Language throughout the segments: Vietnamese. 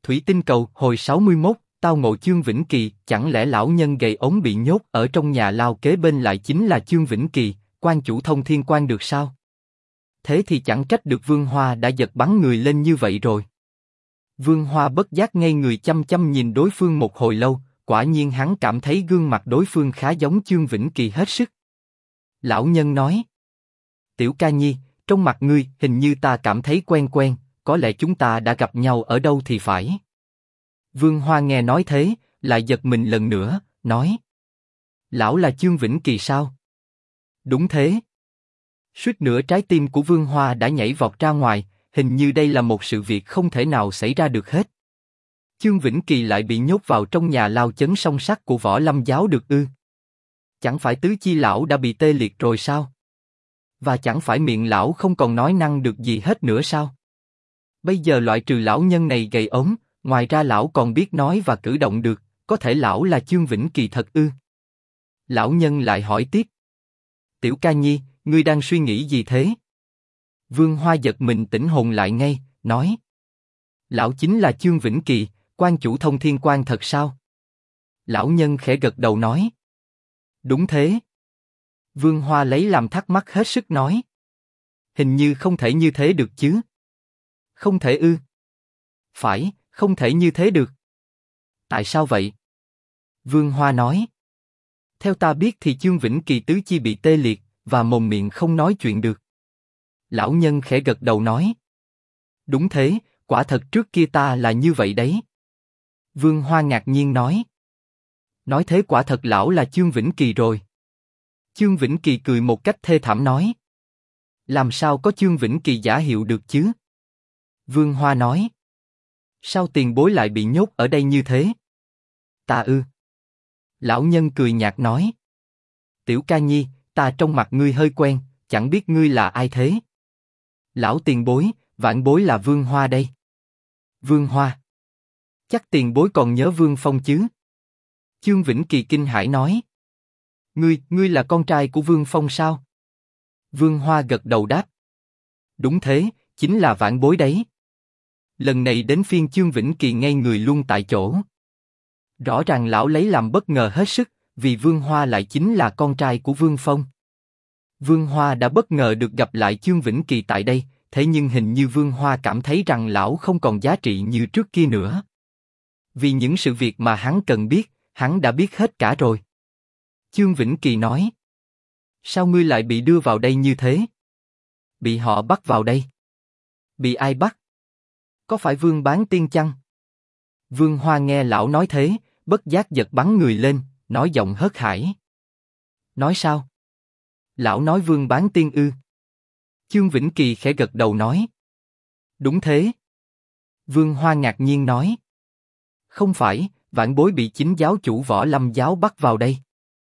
Thủy tinh cầu hồi 61, tao ngộ Chương Vĩnh Kỳ, chẳng lẽ lão nhân gầy ốm bị nhốt ở trong nhà lao kế bên lại chính là Chương Vĩnh Kỳ, quan chủ Thông Thiên Quan được sao? Thế thì chẳng trách được Vương Hoa đã giật bắn người lên như vậy rồi. Vương Hoa bất giác ngây người chăm chăm nhìn đối phương một hồi lâu, quả nhiên hắn cảm thấy gương mặt đối phương khá giống Chương Vĩnh Kỳ hết sức. Lão nhân nói: Tiểu ca nhi, trong mặt ngươi hình như ta cảm thấy quen quen, có lẽ chúng ta đã gặp nhau ở đâu thì phải. Vương Hoa nghe nói thế, lại giật mình lần nữa, nói: Lão là Chương Vĩnh Kỳ sao? Đúng thế. Suýt nữa trái tim của Vương Hoa đã nhảy vọt ra ngoài, hình như đây là một sự việc không thể nào xảy ra được hết. Chương Vĩnh Kỳ lại bị nhốt vào trong nhà lao chấn song sắt của Võ Lâm giáo được ư? Chẳng phải tứ chi lão đã bị tê liệt rồi sao? Và chẳng phải miệng lão không còn nói năng được gì hết nữa sao? Bây giờ loại trừ lão nhân này gầy ốm, ngoài ra lão còn biết nói và cử động được, có thể lão là Chương Vĩnh Kỳ thật ư? Lão nhân lại hỏi tiếp: Tiểu ca nhi, ngươi đang suy nghĩ gì thế? Vương Hoa giật mình tỉnh hồn lại ngay, nói: Lão chính là Chương Vĩnh Kỳ, quan chủ Thông Thiên Quan thật sao? Lão nhân khẽ gật đầu nói: Đúng thế. Vương Hoa lấy làm thắc mắc hết sức nói: Hình như không thể như thế được chứ? Không thể ư? Phải, không thể như thế được. Tại sao vậy? Vương Hoa nói: Theo ta biết thì Chương Vĩnh Kỳ tứ chi bị tê liệt và mồm miệng không nói chuyện được. Lão nhân khẽ gật đầu nói: Đúng thế, quả thật trước kia ta là như vậy đấy. Vương Hoa ngạc nhiên nói: Nói thế quả thật lão là Chương Vĩnh Kỳ rồi. Chương Vĩnh Kỳ cười một cách thê thảm nói: Làm sao có Chương Vĩnh Kỳ giả hiệu được chứ? Vương Hoa nói: Sao tiền bối lại bị nhốt ở đây như thế? Ta ư? Lão nhân cười nhạt nói: Tiểu ca nhi, ta trong mặt ngươi hơi quen, chẳng biết ngươi là ai thế? Lão tiền bối, vãn bối là Vương Hoa đây. Vương Hoa? Chắc tiền bối còn nhớ Vương Phong chứ? Chương Vĩnh Kỳ kinh hãi nói: Ngươi là con trai của Vương Phong sao? Vương Hoa gật đầu đáp: Đúng thế, chính là vãn bối đấy. Lần này đến phiên Chương Vĩnh Kỳ ngây người luôn tại chỗ. Rõ ràng lão lấy làm bất ngờ hết sức, vì Vương Hoa lại chính là con trai của Vương Phong. Vương Hoa đã bất ngờ được gặp lại Chương Vĩnh Kỳ tại đây, thế nhưng hình như Vương Hoa cảm thấy rằng lão không còn giá trị như trước kia nữa. Vì những sự việc mà hắn cần biết, hắn đã biết hết cả rồi. Chương Vĩnh Kỳ nói: Sao ngươi lại bị đưa vào đây như thế? Bị họ bắt vào đây. Bị ai bắt? Có phải Vương Bán Tiên chăng? Vương Hoa nghe lão nói thế, bất giác giật bắn người lên, nói giọng hớt hải. Nói sao? Lão nói Vương Bán Tiên ư? Chương Vĩnh Kỳ khẽ gật đầu nói: Đúng thế. Vương Hoa ngạc nhiên nói: Không phải, vãn bối bị chính giáo chủ Võ Lâm giáo bắt vào đây.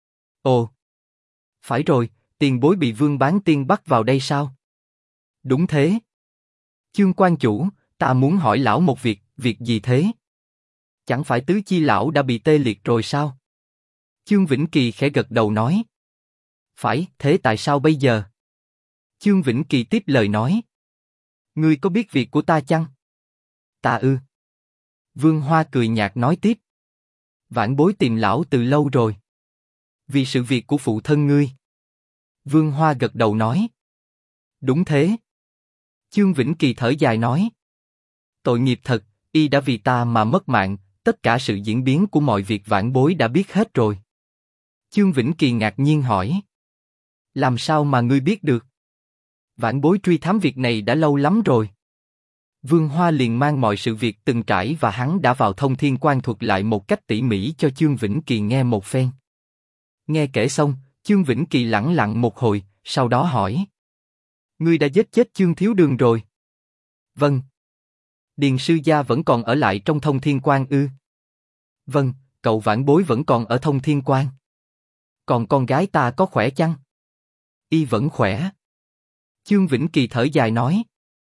Ồ, phải rồi, tiền bối bị Vương Bán Tiên bắt vào đây sao? Đúng thế. Chương quan chủ, ta muốn hỏi lão một việc, việc gì thế? Chẳng phải tứ chi lão đã bị tê liệt rồi sao? Chương Vĩnh Kỳ khẽ gật đầu nói: Phải, thế tại sao bây giờ? Chương Vĩnh Kỳ tiếp lời nói: Ngươi có biết việc của ta chăng? Ta ư? Vương Hoa cười nhạt nói tiếp: Vãn bối tìm lão từ lâu rồi. Vì sự việc của phụ thân ngươi. Vương Hoa gật đầu nói: Đúng thế. Chương Vĩnh Kỳ thở dài nói: Tội nghiệp thật, y đã vì ta mà mất mạng, tất cả sự diễn biến của mọi việc vãn bối đã biết hết rồi. Chương Vĩnh Kỳ ngạc nhiên hỏi: Làm sao mà ngươi biết được? Vãn bối truy thám việc này đã lâu lắm rồi. Vương Hoa liền mang mọi sự việc từng trải và hắn đã vào Thông Thiên Quan thuật lại một cách tỉ mỉ cho Chương Vĩnh Kỳ nghe một phen. Nghe kể xong, Chương Vĩnh Kỳ lẳng lặng một hồi, sau đó hỏi: Ngươi đã giết chết Chương thiếu đường rồi? Vâng. Điền sư gia vẫn còn ở lại trong Thông Thiên Quan ư? Vâng, cậu vãn bối vẫn còn ở Thông Thiên Quan. Còn con gái ta có khỏe chăng? Y vẫn khỏe. Chương Vĩnh Kỳ thở dài nói: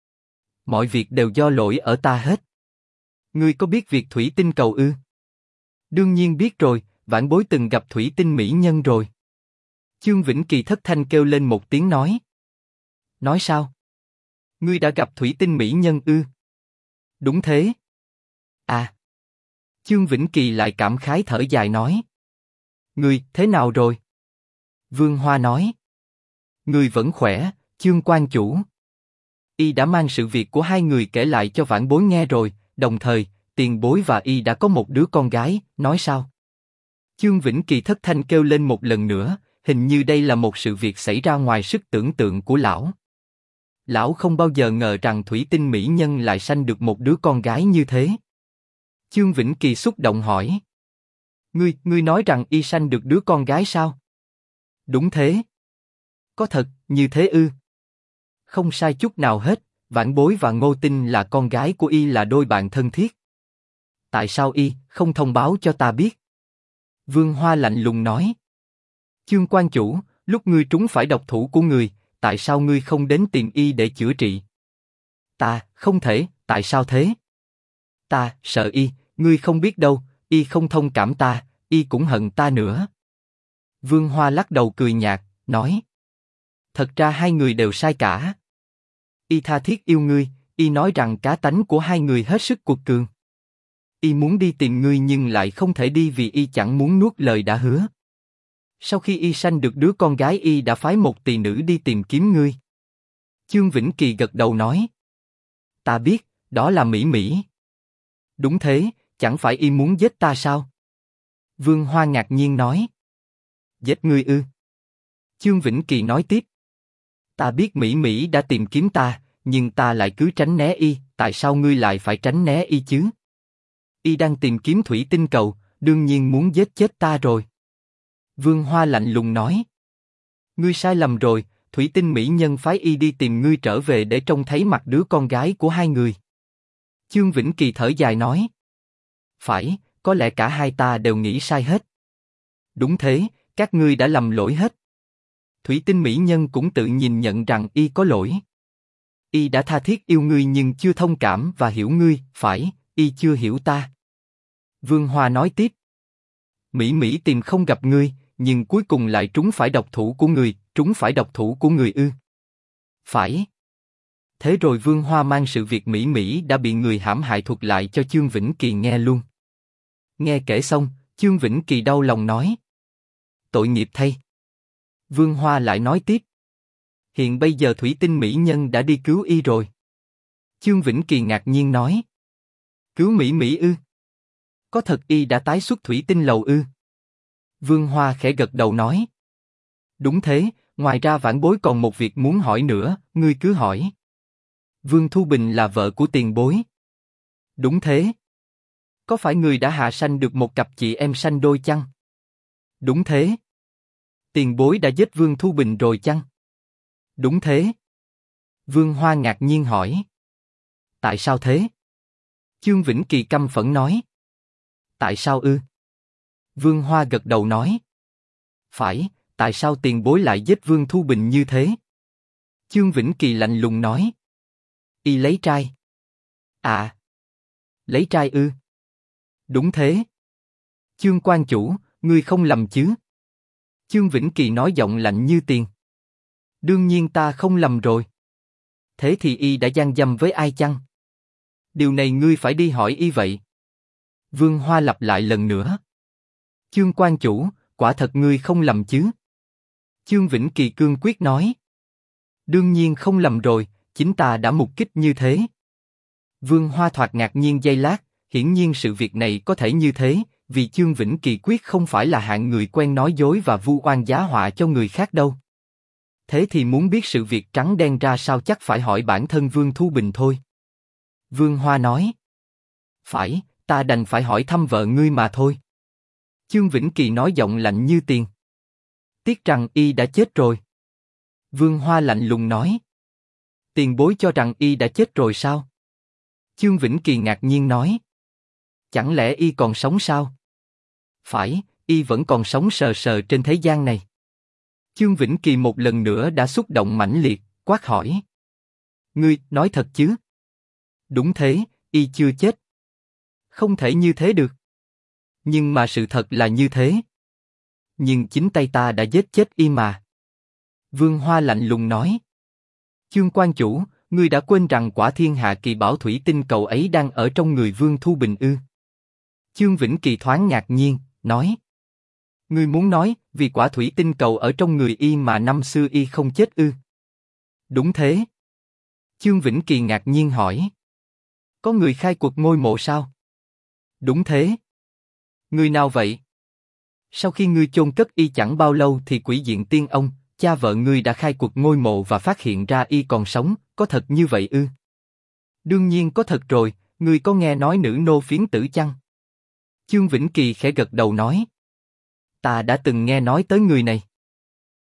Mọi việc đều do lỗi ở ta hết. Ngươi có biết việc thủy tinh cầu ư? Đương nhiên biết rồi, vãn bối từng gặp thủy tinh mỹ nhân rồi. Chương Vĩnh Kỳ thất thanh kêu lên một tiếng nói: Nói sao? Ngươi đã gặp thủy tinh mỹ nhân ư? Đúng thế. À. Chương Vĩnh Kỳ lại cảm khái thở dài nói. Ngươi, thế nào rồi? Vương Hoa nói. Ngươi vẫn khỏe, Chương quan chủ. Y đã mang sự việc của hai người kể lại cho vãn bối nghe rồi, đồng thời, tiền bối và Y đã có một đứa con gái, nói sao? Chương Vĩnh Kỳ thất thanh kêu lên một lần nữa, hình như đây là một sự việc xảy ra ngoài sức tưởng tượng của lão. Lão không bao giờ ngờ rằng thủy tinh mỹ nhân lại sanh được một đứa con gái như thế. Chương Vĩnh Kỳ xúc động hỏi. Ngươi nói rằng Y sanh được đứa con gái sao? Đúng thế. Có thật, như thế ư? Không sai chút nào hết, vãn bối và Ngô Tinh là con gái của Y là đôi bạn thân thiết. Tại sao Y không thông báo cho ta biết? Vương Hoa lạnh lùng nói. Chương quan chủ, lúc ngươi trúng phải độc thủ của người, tại sao ngươi không đến tìm Y để chữa trị? Ta, không thể, tại sao thế? Ta, sợ Y, ngươi không biết đâu, Y không thông cảm ta, Y cũng hận ta nữa. Vương Hoa lắc đầu cười nhạt, nói. Thật ra hai người đều sai cả. Y tha thiết yêu ngươi, Y nói rằng cá tánh của hai người hết sức cuột cường. Y muốn đi tìm ngươi nhưng lại không thể đi vì Y chẳng muốn nuốt lời đã hứa. Sau khi Y sanh được đứa con gái Y đã phái một tỳ nữ đi tìm kiếm ngươi. Chương Vĩnh Kỳ gật đầu nói. Ta biết, đó là Mỹ Mỹ. Đúng thế, chẳng phải Y muốn giết ta sao? Vương Hoa ngạc nhiên nói. Giết ngươi ư? Chương Vĩnh Kỳ nói tiếp. Ta biết Mỹ Mỹ đã tìm kiếm ta, nhưng ta lại cứ tránh né Y, tại sao ngươi lại phải tránh né Y chứ? Y đang tìm kiếm thủy tinh cầu, đương nhiên muốn giết chết ta rồi. Vương Hoa lạnh lùng nói. Ngươi sai lầm rồi, thủy tinh mỹ nhân phái Y đi tìm ngươi trở về để trông thấy mặt đứa con gái của hai người. Chương Vĩnh Kỳ thở dài nói. Phải, có lẽ cả hai ta đều nghĩ sai hết. Đúng thế, các ngươi đã lầm lỗi hết. Thủy tinh mỹ nhân cũng tự nhìn nhận rằng Y có lỗi. Y đã tha thiết yêu ngươi nhưng chưa thông cảm và hiểu ngươi, phải, Y chưa hiểu ta. Vương Hoa nói tiếp. Mỹ Mỹ tìm không gặp ngươi, nhưng cuối cùng lại trúng phải độc thủ của người, trúng phải độc thủ của người ư? Phải. Thế rồi Vương Hoa mang sự việc Mỹ Mỹ đã bị người hãm hại thuật lại cho Chương Vĩnh Kỳ nghe luôn. Nghe kể xong, Chương Vĩnh Kỳ đau lòng nói. Tội nghiệp thay. Vương Hoa lại nói tiếp. Hiện bây giờ thủy tinh mỹ nhân đã đi cứu Y rồi. Chương Vĩnh Kỳ ngạc nhiên nói. Cứu Mỹ Mỹ ư? Có thật Y đã tái xuất thủy tinh lầu ư? Vương Hoa khẽ gật đầu nói. Đúng thế, ngoài ra vãn bối còn một việc muốn hỏi nữa, ngươi cứ hỏi. Vương Thu Bình là vợ của tiền bối. Đúng thế. Có phải người đã hạ sanh được một cặp chị em sanh đôi chăng? Đúng thế. Tiền bối đã giết Vương Thu Bình rồi chăng? Đúng thế. Vương Hoa ngạc nhiên hỏi. Tại sao thế? Chương Vĩnh Kỳ căm phẫn nói. Tại sao ư? Vương Hoa gật đầu nói. Phải, tại sao tiền bối lại giết Vương Thu Bình như thế? Chương Vĩnh Kỳ lạnh lùng nói. Y lấy trai. À. Lấy trai ư? Đúng thế. Chương quan chủ, ngươi không lầm chứ? Chương Vĩnh Kỳ nói giọng lạnh như tiền. Đương nhiên ta không lầm rồi. Thế thì Y đã gian dâm với ai chăng? Điều này ngươi phải đi hỏi Y vậy. Vương Hoa lặp lại lần nữa. Chương quan chủ, quả thật ngươi không lầm chứ? Chương Vĩnh Kỳ cương quyết nói. Đương nhiên không lầm rồi, chính ta đã mục kích như thế. Vương Hoa thoạt ngạc nhiên giây lát, hiển nhiên sự việc này có thể như thế, vì Chương Vĩnh Kỳ quyết không phải là hạng người quen nói dối và vu oan giá họa cho người khác đâu. Thế thì muốn biết sự việc trắng đen ra sao chắc phải hỏi bản thân Vương Thu Bình thôi. Vương Hoa nói. Phải, ta đành phải hỏi thăm vợ ngươi mà thôi. Chương Vĩnh Kỳ nói giọng lạnh như tiền. Tiếc rằng Y đã chết rồi. Vương Hoa lạnh lùng nói. Tiền bối cho rằng Y đã chết rồi sao? Chương Vĩnh Kỳ ngạc nhiên nói. Chẳng lẽ Y còn sống sao? Phải, Y vẫn còn sống sờ sờ trên thế gian này. Chương Vĩnh Kỳ một lần nữa đã xúc động mãnh liệt, quát hỏi. Ngươi, nói thật chứ? Đúng thế, Y chưa chết. Không thể như thế được. Nhưng mà sự thật là như thế. Nhưng chính tay ta đã giết chết Y mà. Vương Hoa lạnh lùng nói. Chương quan chủ, ngươi đã quên rằng quả thiên hạ kỳ bảo thủy tinh cầu ấy đang ở trong người Vương Thu Bình ư? Chương Vĩnh Kỳ thoáng ngạc nhiên, nói. Ngươi muốn nói, vì quả thủy tinh cầu ở trong người y mà năm xưa y không chết ư? Đúng thế. Chương Vĩnh Kỳ ngạc nhiên hỏi. Có người khai cuộc ngôi mộ sao? Đúng thế. Người nào vậy? Sau khi ngươi chôn cất y chẳng bao lâu thì Quỷ Diện Tiên Ông, cha vợ ngươi đã khai cuộc ngôi mộ và phát hiện ra y còn sống, có thật như vậy ư? Đương nhiên có thật rồi, ngươi có nghe nói nữ nô phiến tử chăng? Chương Vĩnh Kỳ khẽ gật đầu nói. Ta đã từng nghe nói tới người này.